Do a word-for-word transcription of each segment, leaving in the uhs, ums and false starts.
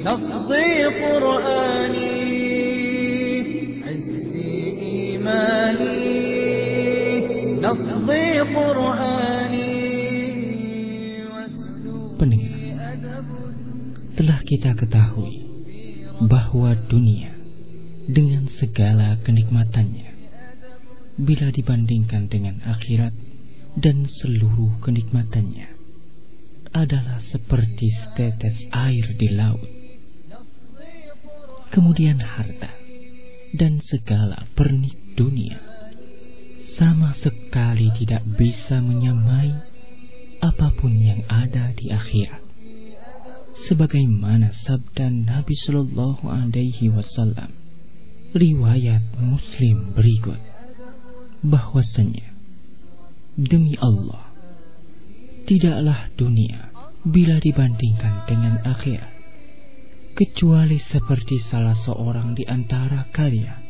نقضي قرآني عزي إيماني نقضي قرآني. Pendengar, telah kita ketahui bahwa dunia dengan segala kenikmatannya, bila dibandingkan dengan akhirat dan seluruh kenikmatannya, adalah seperti setetes air di laut. Kemudian harta dan segala pernik dunia sama sekali tidak bisa menyamai apapun yang ada di akhirat. Sebagaimana sabda Nabi Shallallahu Alaihi Wasallam, riwayat Muslim berikut, bahwasanya demi Allah, tidaklah dunia bila dibandingkan dengan akhirat kecuali seperti salah seorang di antara kalian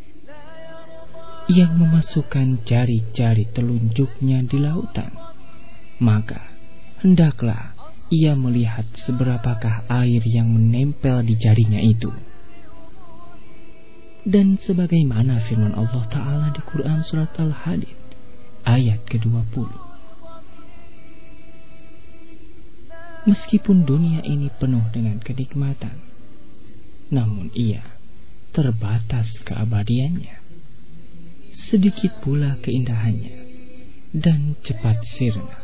yang memasukkan jari-jari telunjuknya di lautan, maka hendaklah ia melihat seberapakah air yang menempel di jarinya itu. Dan sebagaimana firman Allah Ta'ala di Quran Surat Al-Hadid ayat kedua puluh, meskipun dunia ini penuh dengan kenikmatan, namun ia terbatas keabadiannya. Sedikit pula keindahannya dan cepat sirna.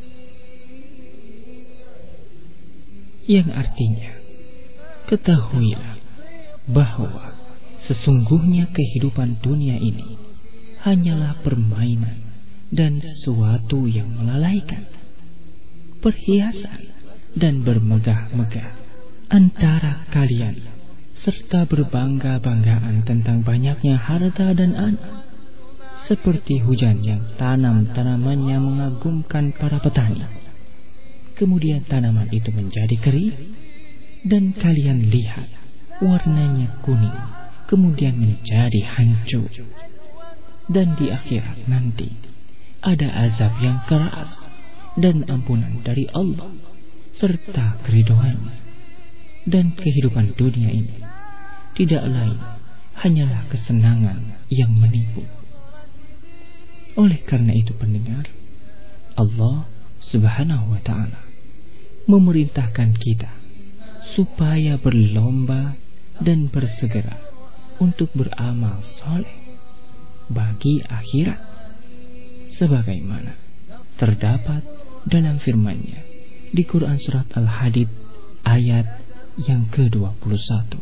Yang artinya, ketahuilah bahwa sesungguhnya kehidupan dunia ini hanyalah permainan dan sesuatu yang melalaikan, perhiasan dan bermegah-megah antara kalian, serta berbangga-banggaan tentang banyaknya harta dan anak, seperti hujan yang tanam-tanamannya mengagumkan para petani. Kemudian tanaman itu menjadi kering, dan kalian lihat warnanya kuning, kemudian menjadi hancur. Dan di akhirat nanti ada azab yang keras dan ampunan dari Allah serta keridhoannya. Dan kehidupan dunia ini tidak lain hanyalah kesenangan yang menipu. Oleh karena itu pendengar, Allah Subhanahu wa ta'ala memerintahkan kita supaya berlomba dan bersegera untuk beramal soleh bagi akhirat, sebagaimana terdapat dalam firman-Nya di Quran Surat Al-Hadid ayat yang kedua puluh satu.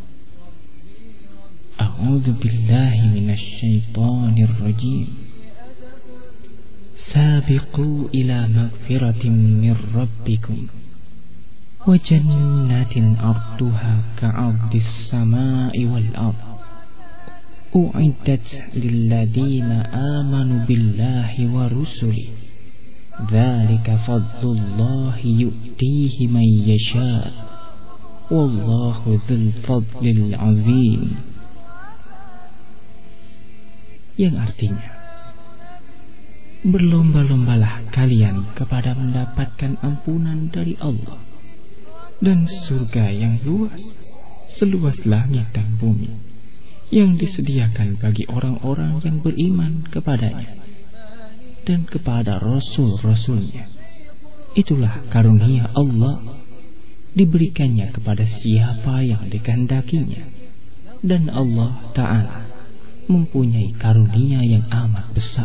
A'udzu billahi minasy syaithanir rajim. Sabiqu ila magfiratin min rabbikum wa jannatin arduha ka'ardis samai wal ard u'iddat lilladina amanu billahi wa rusuli dzalika fadlullahi yu'tihi man yasha wallahu dzul fadlil azim. Yang artinya, berlomba-lombalah kalian kepada mendapatkan ampunan dari Allah dan surga yang luas, seluas langit dan bumi, yang disediakan bagi orang-orang yang beriman kepadanya dan kepada Rasul-Rasulnya. Itulah karunia Allah, diberikannya kepada siapa yang dikehendakinya, dan Allah Ta'ala mempunyai karunia yang amat besar.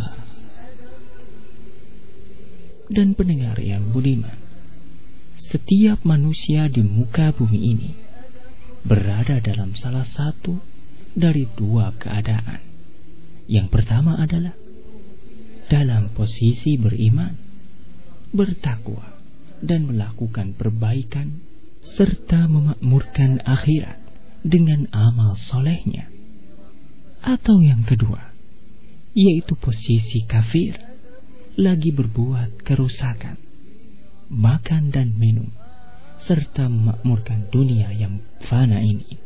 Dan pendengar yang budiman, setiap manusia di muka bumi ini berada dalam salah satu dari dua keadaan. Yang pertama adalah dalam posisi beriman, bertakwa, dan melakukan perbaikan serta memakmurkan akhirat dengan amal solehnya. Atau yang kedua, yaitu posisi kafir, lagi berbuat kerusakan, makan dan minum, serta memakmurkan dunia yang fana ini.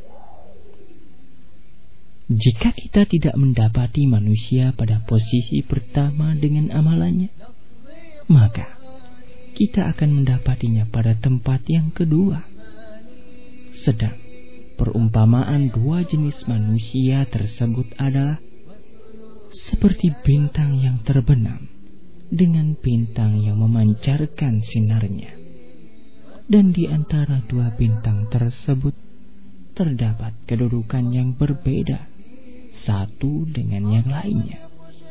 Jika kita tidak mendapati manusia pada posisi pertama dengan amalannya, maka kita akan mendapatinya pada tempat yang kedua. Sedang perumpamaan dua jenis manusia tersebut adalah seperti bintang yang terbenam dengan bintang yang memancarkan sinarnya. Dan di antara dua bintang tersebut terdapat kedudukan yang berbeda satu dengan yang lainnya.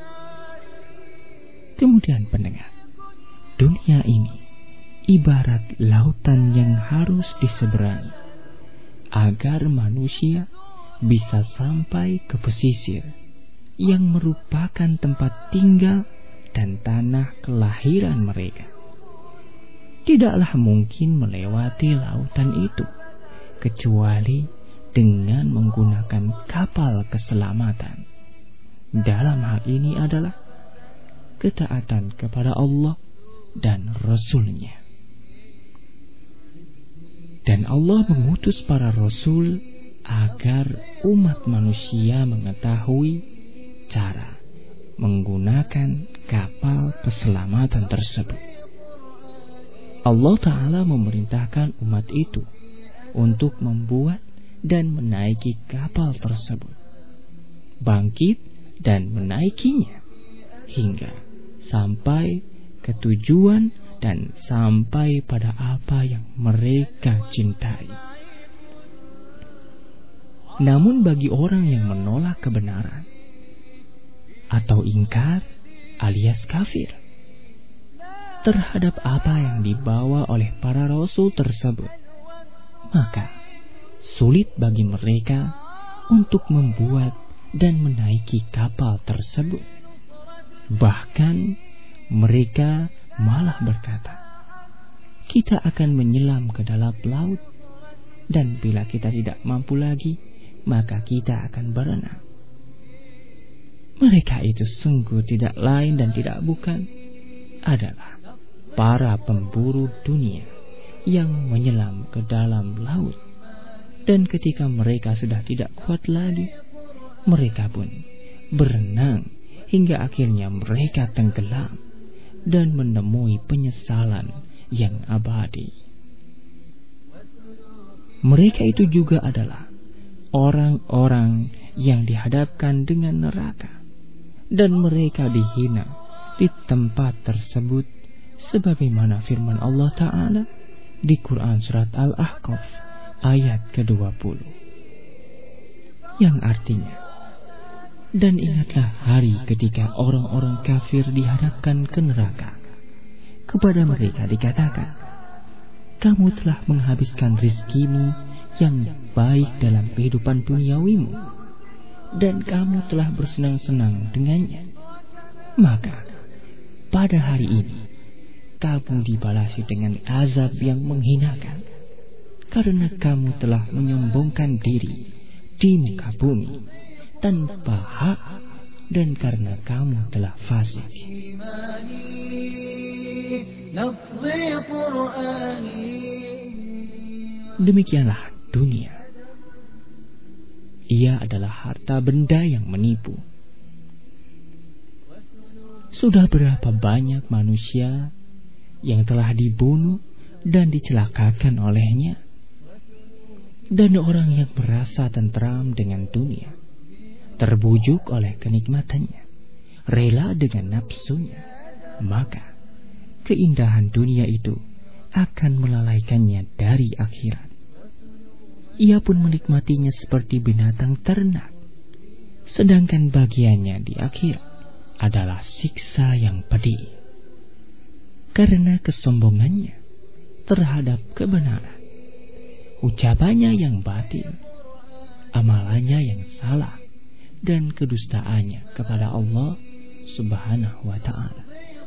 Kemudian pendengar, dunia ini ibarat lautan yang harus diseberangi agar manusia bisa sampai ke pesisir yang merupakan tempat tinggal dan tanah kelahiran mereka. Tidaklah mungkin melewati lautan itu kecuali dengan menggunakan kapal keselamatan. Dalam hal ini adalah ketaatan kepada Allah dan Rasul-Nya. Dan Allah mengutus para Rasul agar umat manusia mengetahui cara menggunakan kapal keselamatan tersebut. Allah Ta'ala memerintahkan umat itu untuk membuat dan menaiki kapal tersebut, bangkit dan menaikinya hingga sampai ke tujuan dan sampai pada apa yang mereka cintai. Namun bagi orang yang menolak kebenaran atau ingkar alias kafir terhadap apa yang dibawa oleh para rasul tersebut, maka sulit bagi mereka untuk membuat dan menaiki kapal tersebut. Bahkan mereka malah berkata, kita akan menyelam ke dalam laut, dan bila kita tidak mampu lagi, maka kita akan berenang. Mereka itu sungguh tidak lain dan tidak bukan adalah para pemburu dunia yang menyelam ke dalam laut. Dan ketika mereka sudah tidak kuat lagi, mereka pun berenang hingga akhirnya mereka tenggelam dan menemui penyesalan yang abadi. Mereka itu juga adalah orang-orang yang dihadapkan dengan neraka, dan mereka dihina di tempat tersebut sebagaimana firman Allah Ta'ala di Quran Surat Al-Ahqaf ayat kedua puluh, yang artinya, dan ingatlah hari ketika orang-orang kafir dihadapkan ke neraka. Kepada mereka dikatakan, kamu telah menghabiskan rizkimu yang baik dalam kehidupan duniawimu, dan kamu telah bersenang-senang dengannya. Maka pada hari ini kamu dibalasi dengan azab yang menghinakan, karena kamu telah menyombongkan diri di muka bumi tanpa hak, dan karena kamu telah fasik. Demikianlah dunia. Ia adalah harta benda yang menipu. Sudah berapa banyak manusia yang telah dibunuh dan dicelakakan olehnya, dan orang yang merasa tentram dengan dunia, terbujuk oleh kenikmatannya, rela dengan nafsunya, maka keindahan dunia itu akan melalaikannya dari akhirat. Ia pun menikmatinya seperti binatang ternak, sedangkan bagiannya di akhirat adalah siksa yang pedih. Karena kesombongannya terhadap kebenaran, ucapannya yang batil, amalannya yang salah, dan kedustaannya kepada Allah Subhanahu wa Ta'ala.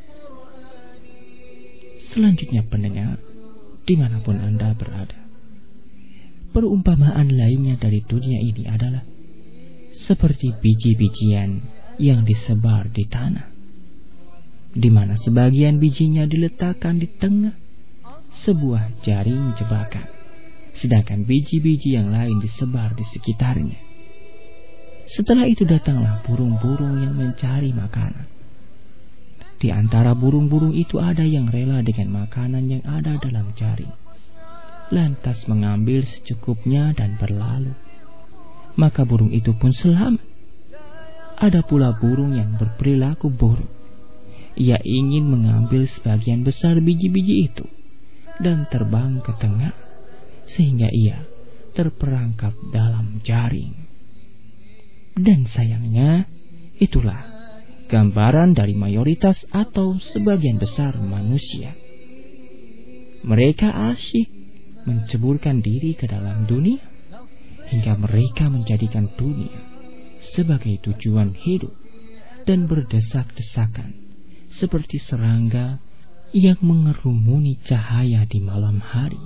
Selanjutnya pendengar, dimanapun Anda berada, perumpamaan lainnya dari dunia ini adalah seperti biji-bijian yang disebar di tanah, di mana sebagian bijinya diletakkan di tengah sebuah jaring jebakan, sedangkan biji-biji yang lain disebar di sekitarnya. Setelah itu datanglah burung-burung yang mencari makanan. Di antara burung-burung itu ada yang rela dengan makanan yang ada dalam jaring, lantas mengambil secukupnya dan berlalu. Maka burung itu pun selamat. Ada pula burung yang berperilaku buruk. Ia ingin mengambil sebagian besar biji-biji itu dan terbang ke tengah, sehingga ia terperangkap dalam jaring. Dan sayangnya, itulah gambaran dari mayoritas atau sebagian besar manusia. Mereka asyik menceburkan diri ke dalam dunia, hingga mereka menjadikan dunia sebagai tujuan hidup dan berdesak-desakan seperti serangga yang mengerumuni cahaya di malam hari.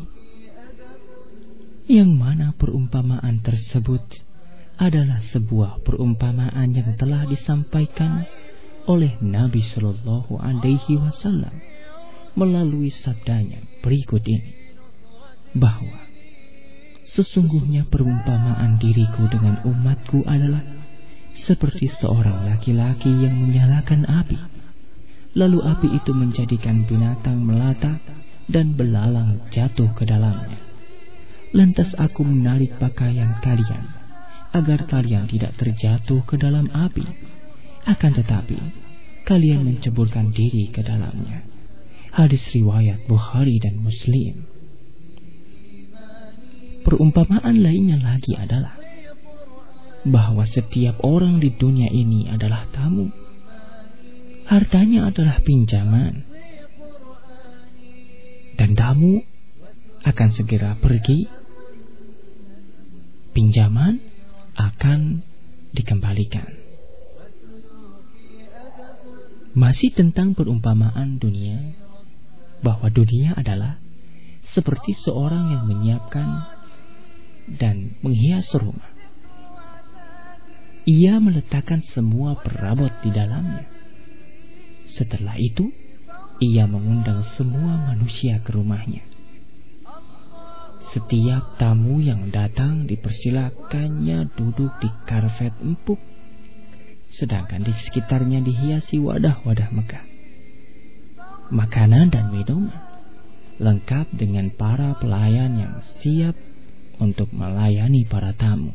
Yang mana perumpamaan tersebut adalah sebuah perumpamaan yang telah disampaikan oleh Nabi Shallallahu Alaihi Wasallam melalui sabdanya berikut ini, bahwa sesungguhnya perumpamaan diriku dengan umatku adalah seperti seorang laki-laki yang menyalakan api, lalu api itu menjadikan binatang melata dan belalang jatuh ke dalamnya. Lantas aku menarik pakaian kalian agar kalian tidak terjatuh ke dalam api, akan tetapi kalian menceburkan diri ke dalamnya. Hadis riwayat Bukhari dan Muslim. Perumpamaan lainnya lagi adalah bahwa setiap orang di dunia ini adalah tamu. Hartanya adalah pinjaman, dan tamu akan segera pergi. Pinjaman akan dikembalikan. Masih tentang perumpamaan dunia, bahwa dunia adalah seperti seorang yang menyiapkan dan menghias rumah. Ia meletakkan semua perabot di dalamnya. Setelah itu, ia mengundang semua manusia ke rumahnya. Setiap tamu yang datang dipersilakannya duduk di karpet empuk, sedangkan di sekitarnya dihiasi wadah-wadah megah. Makanan dan minuman lengkap dengan para pelayan yang siap untuk melayani para tamu.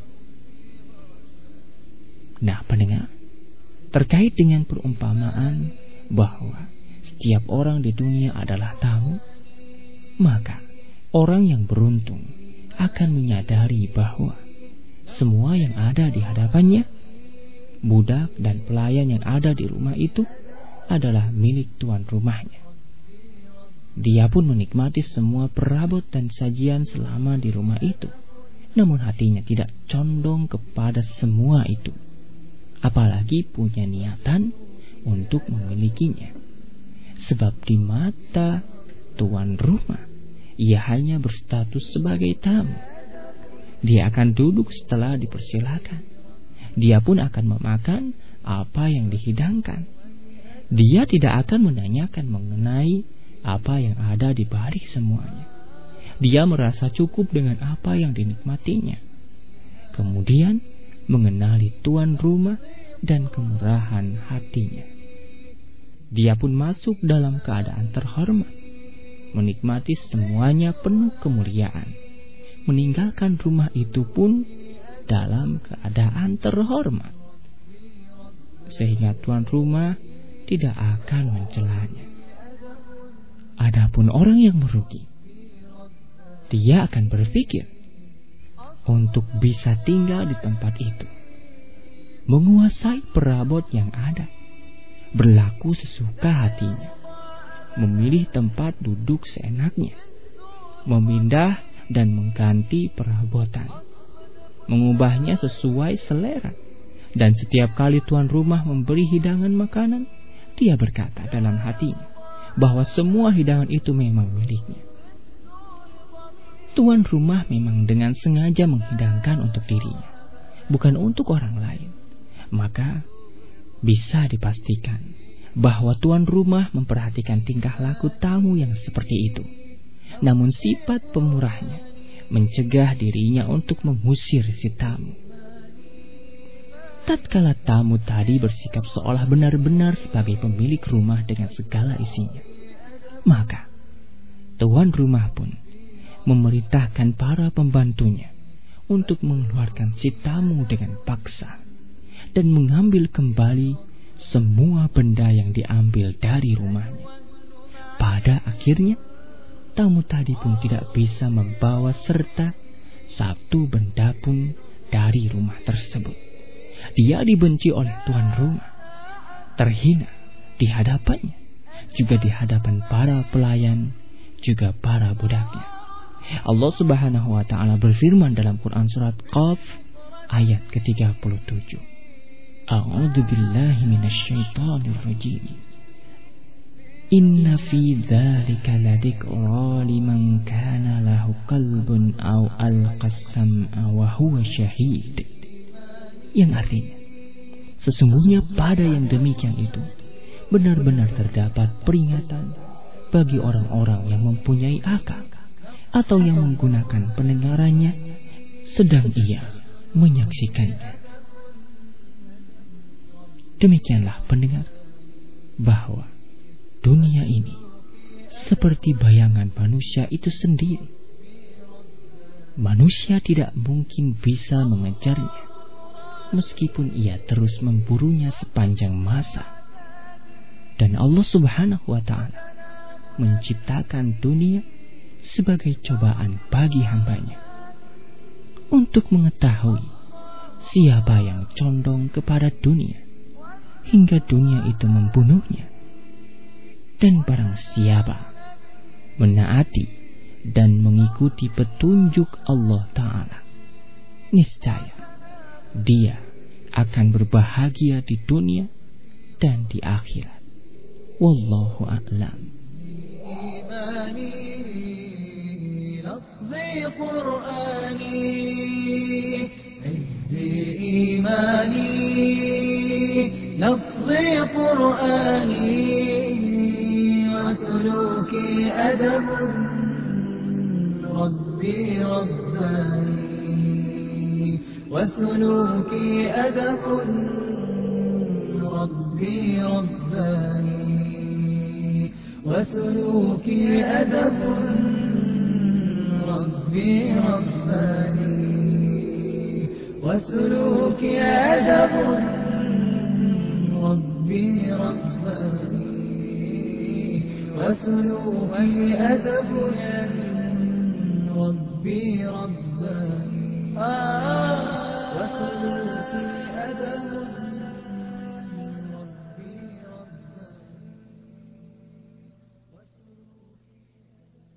Nah, pendengar, terkait dengan perumpamaan bahwa setiap orang di dunia adalah tamu, maka orang yang beruntung akan menyadari bahwa semua yang ada di hadapannya, budak dan pelayan yang ada di rumah itu, adalah milik tuan rumahnya. Dia pun menikmati semua perabot dan sajian selama di rumah itu, namun hatinya tidak condong kepada semua itu, apalagi punya niatan untuk memilikinya. Sebab di mata tuan rumah, ia hanya berstatus sebagai tamu. Dia akan duduk setelah dipersilakan. Dia pun akan memakan apa yang dihidangkan. Dia tidak akan menanyakan mengenai apa yang ada di balik semuanya. Dia merasa cukup dengan apa yang dinikmatinya. Kemudian mengenali tuan rumah dan kemurahan hatinya. Dia pun masuk dalam keadaan terhormat, menikmati semuanya penuh kemuliaan, meninggalkan rumah itu pun dalam keadaan terhormat, sehingga tuan rumah tidak akan mencelanya. Adapun orang yang merugi, dia akan berpikir untuk bisa tinggal di tempat itu, menguasai perabot yang ada, berlaku sesuka hatinya, memilih tempat duduk seenaknya, memindah dan mengganti perabotan, mengubahnya sesuai selera. Dan setiap kali tuan rumah memberi hidangan makanan, dia berkata dalam hatinya bahwa semua hidangan itu memang miliknya. Tuan rumah memang dengan sengaja menghidangkan untuk dirinya, bukan untuk orang lain. Maka bisa dipastikan bahwa tuan rumah memperhatikan tingkah laku tamu yang seperti itu. Namun sifat pemurahnya mencegah dirinya untuk mengusir si tamu. Tatkala tamu tadi bersikap seolah benar-benar sebagai pemilik rumah dengan segala isinya, maka tuan rumah pun memerintahkan para pembantunya untuk mengeluarkan si tamu dengan paksa dan mengambil kembali semua benda yang diambil dari rumahnya. Pada akhirnya, tamu tadi pun tidak bisa membawa serta satu benda pun dari rumah tersebut. Dia dibenci oleh tuan rumah, terhina di hadapannya, juga di hadapan para pelayan, juga para budaknya. Allah Subhanahu wa taala berfirman dalam Quran surat Qaf ayat ke tiga puluh tujuh. A'udzu billahi minasyaitonir rajim. Inna fi dzalika ladzikra liman kana lahu qalbun aw alqasama wa huwa syahid. Yang artinya, sesungguhnya pada yang demikian itu benar-benar terdapat peringatan bagi orang-orang yang mempunyai akal atau yang menggunakan pendengarannya sedang ia menyaksikannya. Demikianlah pendengar, bahwa dunia ini seperti bayangan manusia itu sendiri. Manusia tidak mungkin bisa mengejarnya, meskipun ia terus memburunya sepanjang masa. Dan Allah Subhanahu wa ta'ala menciptakan dunia sebagai cobaan bagi hambanya, untuk mengetahui siapa yang condong kepada dunia hingga dunia itu membunuhnya, dan barang siapa menaati dan mengikuti petunjuk Allah Ta'ala, niscaya dia akan berbahagia di dunia dan di akhirat. Wallahu a'lam. لفظي قرآني وسلوكي أدب ربي رباني وسلوكي أدب ربي رباني وسلوكي أدب ربي رباني وسلوكي أدب ربي رباني وسلوكي أدب ربي رباني